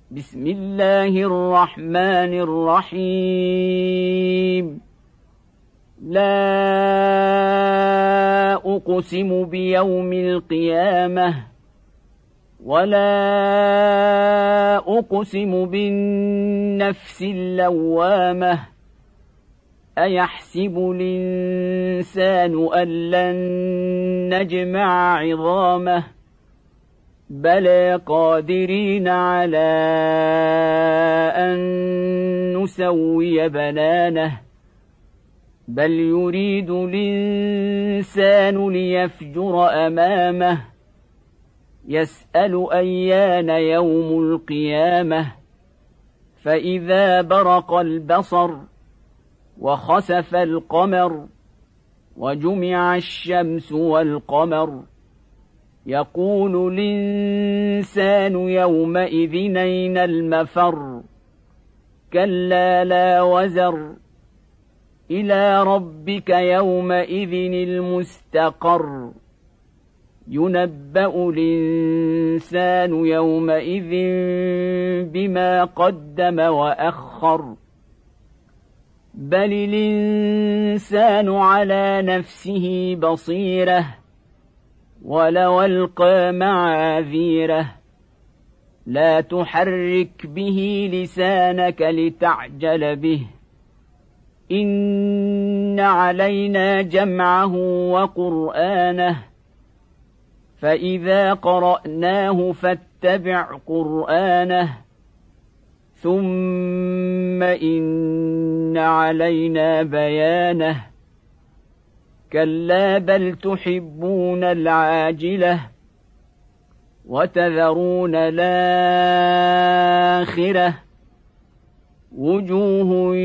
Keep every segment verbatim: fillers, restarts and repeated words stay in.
بسم الله الرحمن الرحيم لا أقسم بيوم القيامة ولا أقسم بالنفس اللوامة أيحسب الإنسان أن لن نجمع عظامه بلى قادرين على أن نسوي بنانه بل يريد الإنسان ليفجر أمامه يسأل أيان يوم القيامة فإذا برق البصر وخسف القمر وجمع الشمس والقمر يقول الإنسان يومئذ أين المفر كلا لا وزر إلى ربك يومئذ المستقر ينبأ الإنسان يومئذ بما قدم وأخر بل الإنسان على نفسه بصيرة ولو ألقى معاذيره لا تحرك به لسانك لتعجل به إن علينا جمعه وقرآنه فإذا قرأناه فاتبع قرآنه ثم إن علينا بيانه كلا بل تحبون العاجلة وتذرون الآخرة وجوه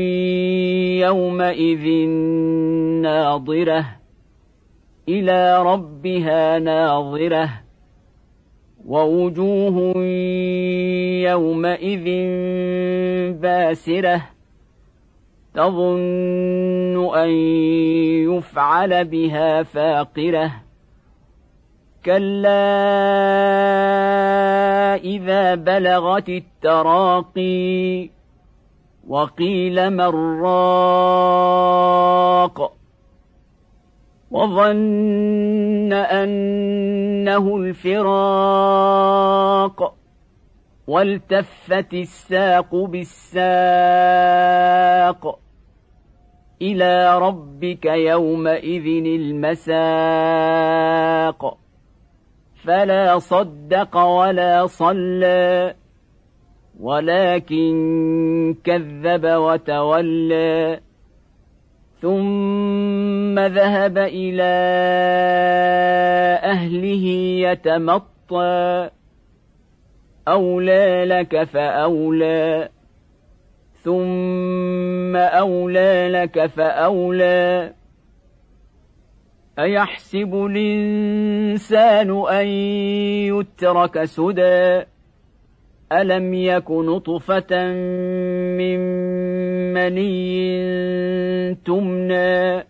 يومئذ ناظرة إلى ربها ناظرة ووجوه يومئذ باسرة تظن أن يفعل بها فاقرة كلا إذا بلغت التراقي وقيل من راق وظن أنه الفراق والتفت الساق بالساق إلى ربك يومئذ المساق فلا صدق ولا صلى ولكن كذب وتولى ثم ذهب إلى أهله يتمطى أولى لك فأولى ثم أولى لك فأولى أيحسب الإنسان أن يترك سدى ألم يك نطفة من مني تمنى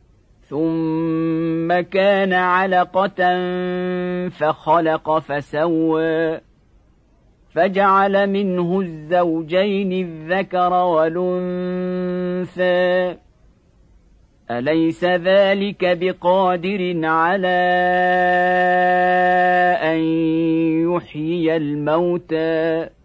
ثم كان علقة فخلق فسوى فجعل منه الزوجين الذكر والأنثى أليس ذلك بقادر على أن يحيي الموتى